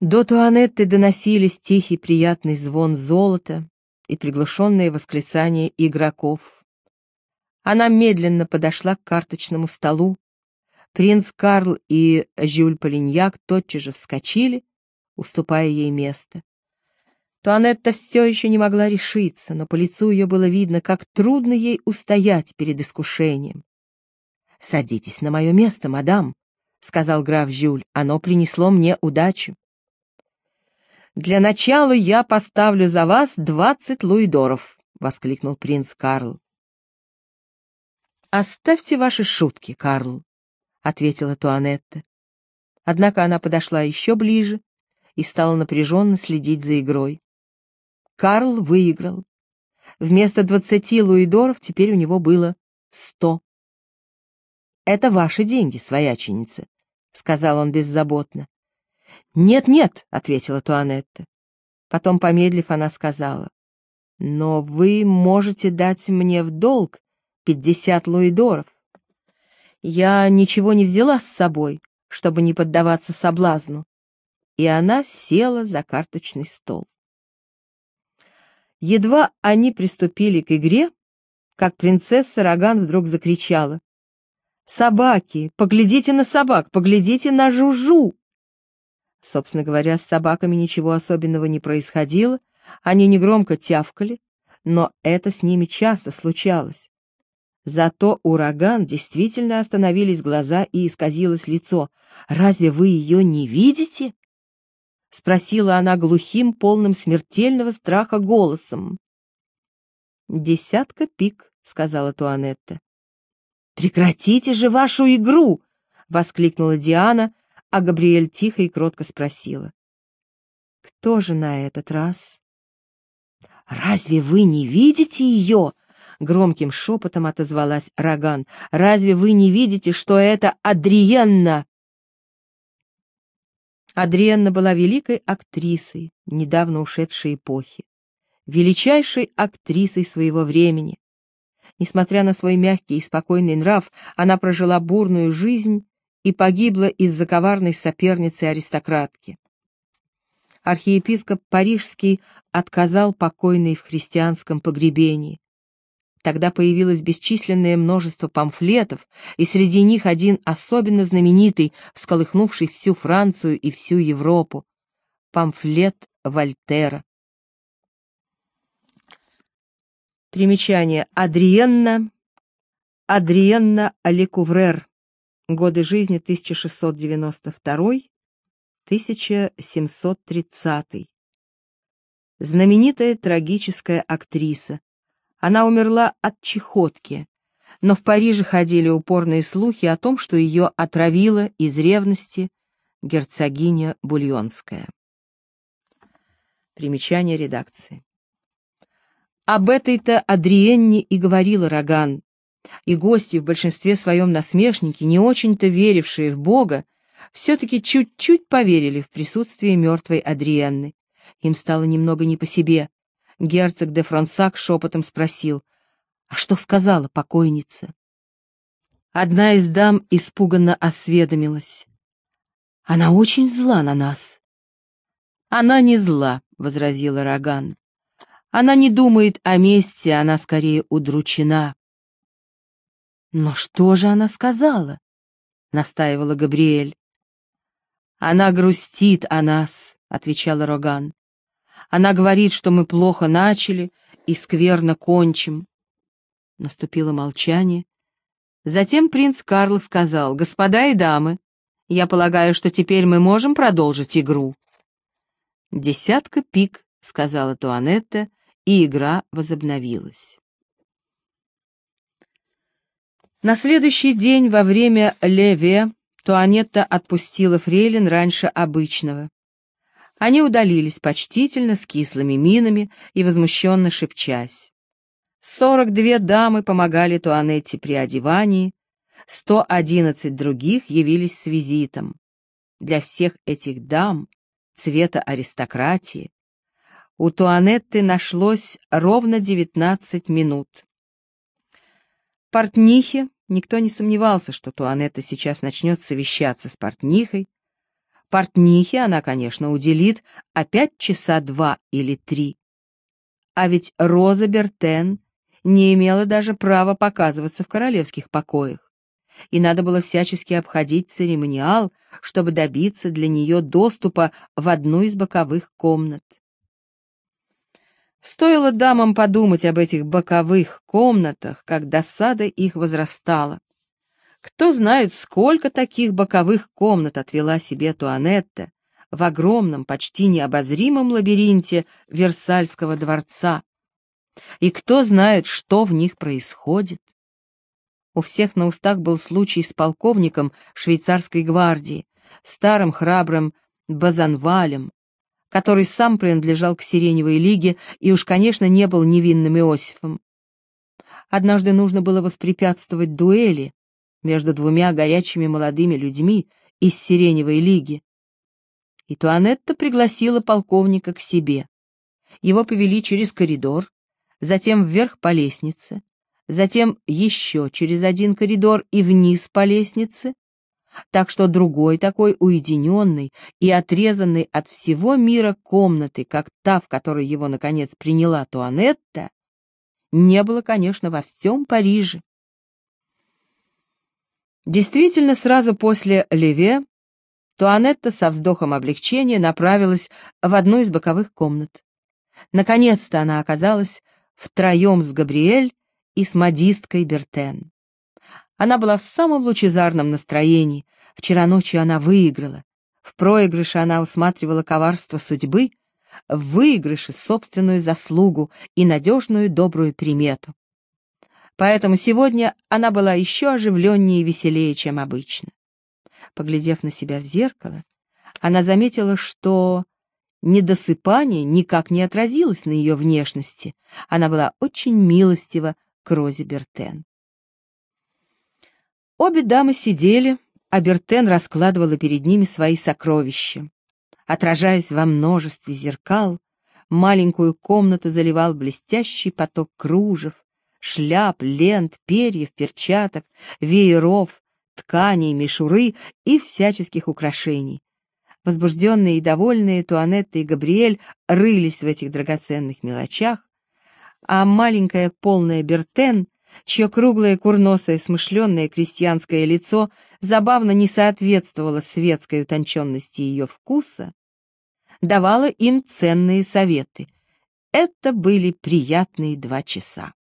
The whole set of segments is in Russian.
До Туанетты доносились тихий приятный звон золота и приглушенные восклицания игроков. Она медленно подошла к карточному столу. Принц Карл и Жюль Полиньяк тотчас же вскочили, уступая ей место. Туанетта все еще не могла решиться, но по лицу ее было видно, как трудно ей устоять перед искушением. «Садитесь на мое место, мадам», — сказал граф Жюль, — «оно принесло мне удачу». «Для начала я поставлю за вас 20 луидоров», — воскликнул принц Карл. «Оставьте ваши шутки, Карл», — ответила Туанетта. Однако она подошла еще ближе и стала напряженно следить за игрой. Карл выиграл. Вместо 20 луидоров теперь у него было 100. «Это ваши деньги, свояченица», — сказал он беззаботно. «Нет-нет», — ответила Туанетта. Потом, помедлив, она сказала: «Но вы можете дать мне в долг 50 луидоров. Я ничего не взяла с собой, чтобы не поддаваться соблазну». И она села за карточный стол. Едва они приступили к игре, как принцесса Роган вдруг закричала: «Собаки! Поглядите на собак! Поглядите на Жужу!» Собственно говоря, с собаками ничего особенного не происходило, они негромко тявкали, но это с ними часто случалось. Зато у Роган действительно остановились глаза и исказилось лицо. «Разве вы ее не видите?» — спросила она глухим, полным смертельного страха голосом. «10 пик», — сказала Туанетта. «Прекратите же вашу игру!» — воскликнула Диана, а Габриэль тихо и кротко спросила: «Кто же на этот раз?» «Разве вы не видите ее?» — громким шепотом отозвалась Роган. «Разве вы не видите, что это Адриенна?» Адриенна была великой актрисой недавно ушедшей эпохи, величайшей актрисой своего времени. Несмотря на свой мягкий и спокойный нрав, она прожила бурную жизнь и погибла из-за коварной соперницы-аристократки. Архиепископ Парижский отказал покойной в христианском погребении. Тогда появилось бесчисленное множество памфлетов, и среди них один особенно знаменитый, всколыхнувший всю Францию и всю Европу — памфлет Вольтера. Примечание: Адриенна Лекуврер. Годы жизни 1692-1730. Знаменитая трагическая актриса. Она умерла от чехотки, но в Париже ходили упорные слухи о том, что ее отравила из ревности герцогиня Бульонская. Примечание редакции. Об этой-то Адриенне и говорила Роган, и гости, в большинстве своем насмешники, не очень-то верившие в Бога, все-таки чуть-чуть поверили в присутствие мертвой Адриенны. Им стало немного не по себе. Герцог де Фронсак шепотом спросил: «А что сказала покойница?» Одна из дам испуганно осведомилась: «Она очень зла на нас». «Она не зла», — возразила Роган. «Она не думает о мести, она скорее удручена». «Но что же она сказала?» — настаивала Габриэль. «Она грустит о нас», — отвечала Роган. «Она говорит, что мы плохо начали и скверно кончим». Наступило молчание. Затем принц Карл сказал: «Господа и дамы, я полагаю, что теперь мы можем продолжить игру». 10 пик, — сказала Туанетта, и игра возобновилась. На следующий день во время леве Туанетта отпустила фрейлин раньше обычного. Они удалились почтительно, с кислыми минами и возмущенно шепчась. 42 дамы помогали Туанетте при одевании, 111 других явились с визитом. Для всех этих дам, цвета аристократии, у Туанетты нашлось ровно 19 минут. Портнихи, никто не сомневался, что Туанетта сейчас начнет совещаться с портнихой, Портнихе она, конечно, уделит опять часа 2 или 3. А ведь Роза Бертен не имела даже права показываться в королевских покоях, и надо было всячески обходить церемониал, чтобы добиться для нее доступа в одну из боковых комнат. Стоило дамам подумать об этих боковых комнатах, как досада их возрастала. Кто знает, сколько таких боковых комнат отвела себе Туанетта в огромном, почти необозримом лабиринте Версальского дворца. И кто знает, что в них происходит. У всех на устах был случай с полковником швейцарской гвардии, старым храбрым Базанвалем, который сам принадлежал к Сиреневой лиге и уж, конечно, не был невинным Иосифом. Однажды нужно было воспрепятствовать дуэли между двумя горячими молодыми людьми из Сиреневой лиги. И Туанетта пригласила полковника к себе. Его повели через коридор, затем вверх по лестнице, затем еще через один коридор и вниз по лестнице, так что другой такой уединенной и отрезанной от всего мира комнаты, как та, в которой его, наконец, приняла Туанетта, не было, конечно, во всем Париже. Действительно, сразу после леве Туанетта со вздохом облегчения направилась в одну из боковых комнат. Наконец-то она оказалась втроем с Габриэль и с модисткой Бертен. Она была в самом лучезарном настроении. Вчера ночью она выиграла. В проигрыше она усматривала коварство судьбы, в выигрыше собственную заслугу и надежную добрую примету. Поэтому сегодня она была еще оживленнее и веселее, чем обычно. Поглядев на себя в зеркало, она заметила, что недосыпание никак не отразилось на ее внешности. Она была очень милостива к Розе Бертен. Обе дамы сидели, а Бертен раскладывала перед ними свои сокровища. Отражаясь во множестве зеркал, маленькую комнату заливал блестящий поток кружев, шляп, лент, перьев, перчаток, вееров, тканей, мишуры и всяческих украшений. Возбужденные и довольные Туанетта и Габриэль рылись в этих драгоценных мелочах, а маленькая полная Бертен, чье круглое, курносое, смышленное крестьянское лицо забавно не соответствовало светской утонченности ее вкуса, давала им ценные советы. Это были приятные 2 часа.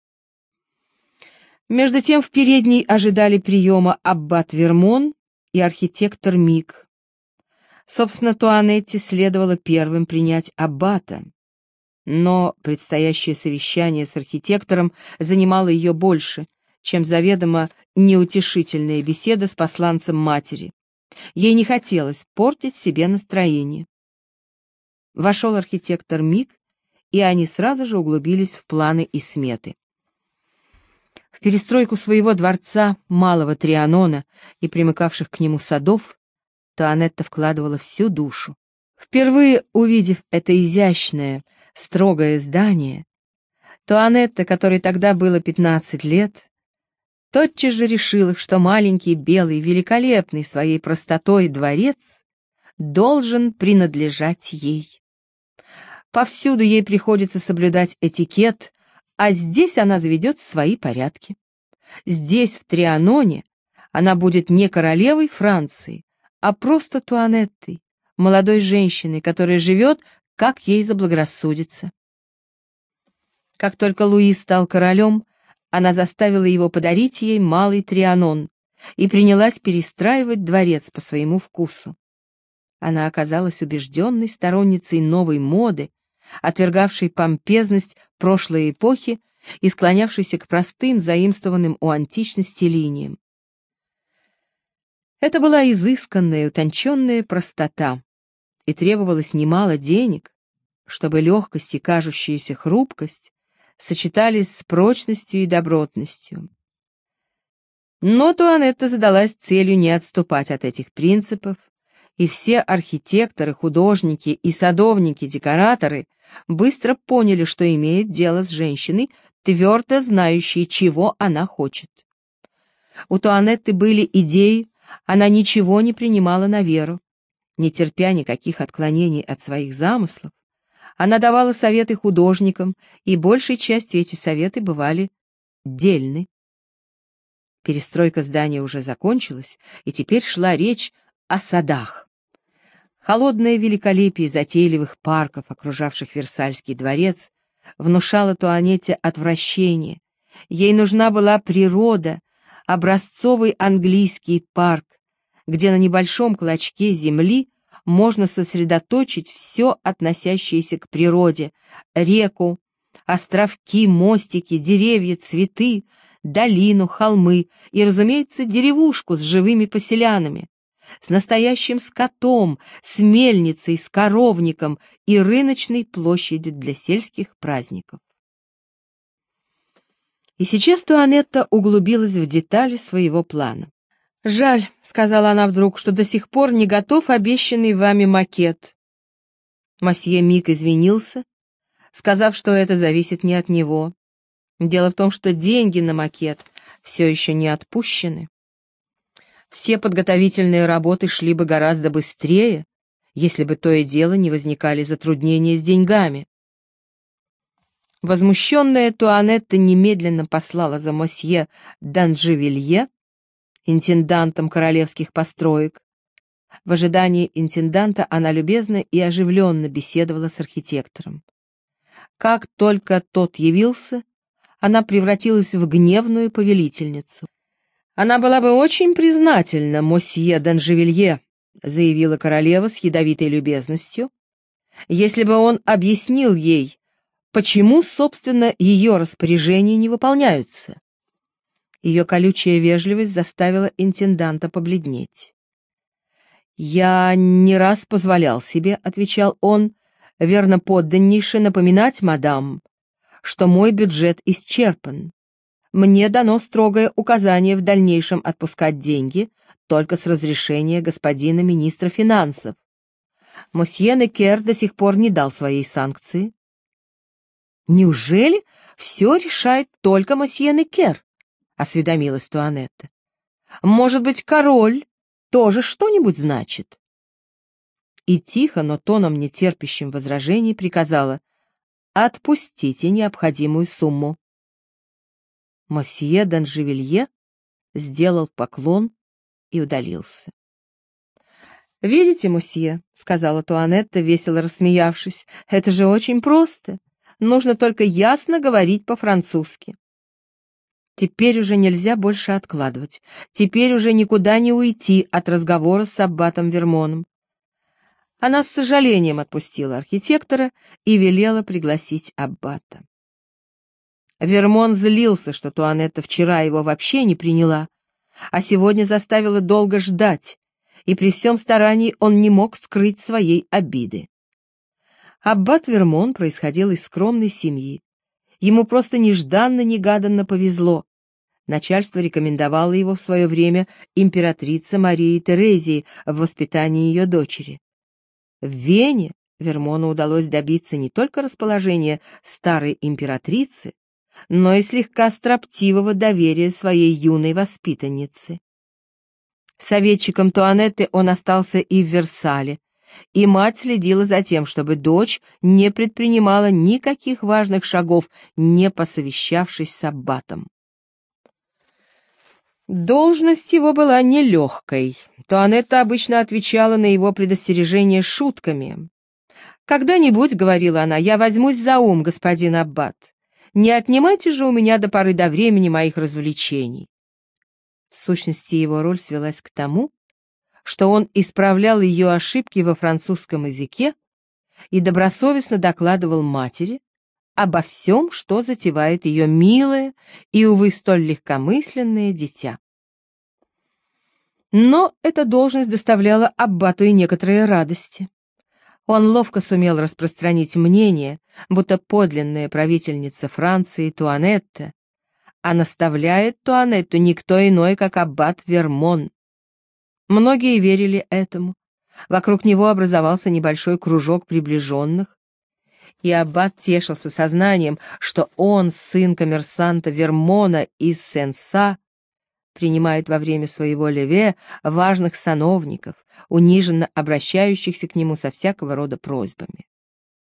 Между тем в передней ожидали приема аббат Вермон и архитектор Мик. Собственно, Туанетте следовало первым принять аббата, но предстоящее совещание с архитектором занимало ее больше, чем заведомо неутешительная беседа с посланцем матери. Ей не хотелось портить себе настроение. Вошел архитектор Мик, и они сразу же углубились в планы и сметы. В перестройку своего дворца, малого Трианона и примыкавших к нему садов, Туанетта вкладывала всю душу. Впервые увидев это изящное, строгое здание, Туанетта, которой тогда было 15 лет, тотчас же решила, что маленький, белый, великолепный своей простотой дворец должен принадлежать ей. Повсюду ей приходится соблюдать этикет, а здесь она заведет свои порядки. Здесь, в Трианоне, она будет не королевой Франции, а просто Туанеттой, молодой женщиной, которая живет, как ей заблагорассудится. Как только Луи стал королем, она заставила его подарить ей малый Трианон и принялась перестраивать дворец по своему вкусу. Она оказалась убежденной сторонницей новой моды, отвергавшей помпезность прошлой эпохи и склонявшейся к простым, заимствованным у античности линиям. Это была изысканная, утонченная простота, и требовалось немало денег, чтобы легкость и кажущаяся хрупкость сочетались с прочностью и добротностью. Но Туанетта задалась целью не отступать от этих принципов, и все архитекторы, художники и садовники-декораторы быстро поняли, что имеют дело с женщиной, твердо знающей, чего она хочет. У Туанетты были идеи, она ничего не принимала на веру, Не терпя никаких отклонений от своих замыслов, она давала советы художникам, и большей частью эти советы бывали дельны. Перестройка здания уже закончилась, и теперь шла речь о садах. Холодное великолепие затейливых парков, окружавших Версальский дворец, внушало Туанетте отвращение. Ей нужна была природа, образцовый английский парк, где на небольшом клочке земли можно сосредоточить все, относящееся к природе: реку, островки, мостики, деревья, цветы, долину, холмы и, разумеется, деревушку с живыми поселянами, с настоящим скотом, с мельницей, с коровником и рыночной площадью для сельских праздников. И сейчас Туанетта углубилась в детали своего плана. «Жаль», — сказала она вдруг, — «что до сих пор не готов обещанный вами макет». Мосье Мик извинился, сказав, что это зависит не от него. Дело в том, что деньги на макет все еще не отпущены. Все подготовительные работы шли бы гораздо быстрее, если бы то и дело не возникали затруднения с деньгами. Возмущенная Туанетта немедленно послала за мосье Данжевилье, интендантом королевских построек. В ожидании интенданта она любезно и оживленно беседовала с архитектором. Как только тот явился, она превратилась в гневную повелительницу. «Она была бы очень признательна, мосье Данжевилье», заявила королева с ядовитой любезностью, «если бы он объяснил ей, почему, собственно, ее распоряжения не выполняются». Ее колючая вежливость заставила интенданта побледнеть. «Я не раз позволял себе», — отвечал он, — «верно подданнейше напоминать, мадам, что мой бюджет исчерпан. Мне дано строгое указание в дальнейшем отпускать деньги только с разрешения господина министра финансов. Мосье Некер до сих пор не дал своей санкции». «Неужели все решает только мосье Некер?» — осведомилась Туанетта. «Может быть, король тоже что-нибудь значит?» И тихо, но тоном нетерпящим возражений приказала: «Отпустите необходимую сумму». Мосье Данжевилье сделал поклон и удалился. «Видите, мосье», — сказала Туанетта, весело рассмеявшись, — «это же очень просто. Нужно только ясно говорить по-французски». Теперь уже нельзя больше откладывать. Теперь уже никуда не уйти от разговора с аббатом Вермоном. Она с сожалением отпустила архитектора и велела пригласить аббата. Вермон злился, что Туанетта вчера его вообще не приняла, а сегодня заставила долго ждать, и при всем старании он не мог скрыть своей обиды. Аббат Вермон происходил из скромной семьи. Ему просто нежданно-негаданно повезло. Начальство рекомендовало его в свое время императрице Марии Терезии в воспитании ее дочери. В Вене Вермону удалось добиться не только расположения старой императрицы, но и слегка строптивого доверия своей юной воспитанницы. Советчиком Туанетты он остался и в Версале, и мать следила за тем, чтобы дочь не предпринимала никаких важных шагов, не посовещавшись с аббатом. Должность его была нелегкой. Туанетта обычно отвечала на его предостережения шутками. «Когда-нибудь, — говорила она, — я возьмусь за ум, господин аббат. Не отнимайте же у меня до поры до времени моих развлечений». В сущности, его роль свелась к тому, что он исправлял ее ошибки во французском языке и добросовестно докладывал матери обо всем, что затевает ее милое и, увы, столь легкомысленное дитя. Но эта должность доставляла аббату и некоторые радости. Он ловко сумел распространить мнение, будто подлинная правительница Франции Туанетта, а наставляет Туанетту никто иной, как аббат Вермон. Многие верили этому. Вокруг него образовался небольшой кружок приближенных, и аббат тешился сознанием, что он, сын коммерсанта Вермона из Сен-Са, принимает во время своего леве важных сановников, униженно обращающихся к нему со всякого рода просьбами.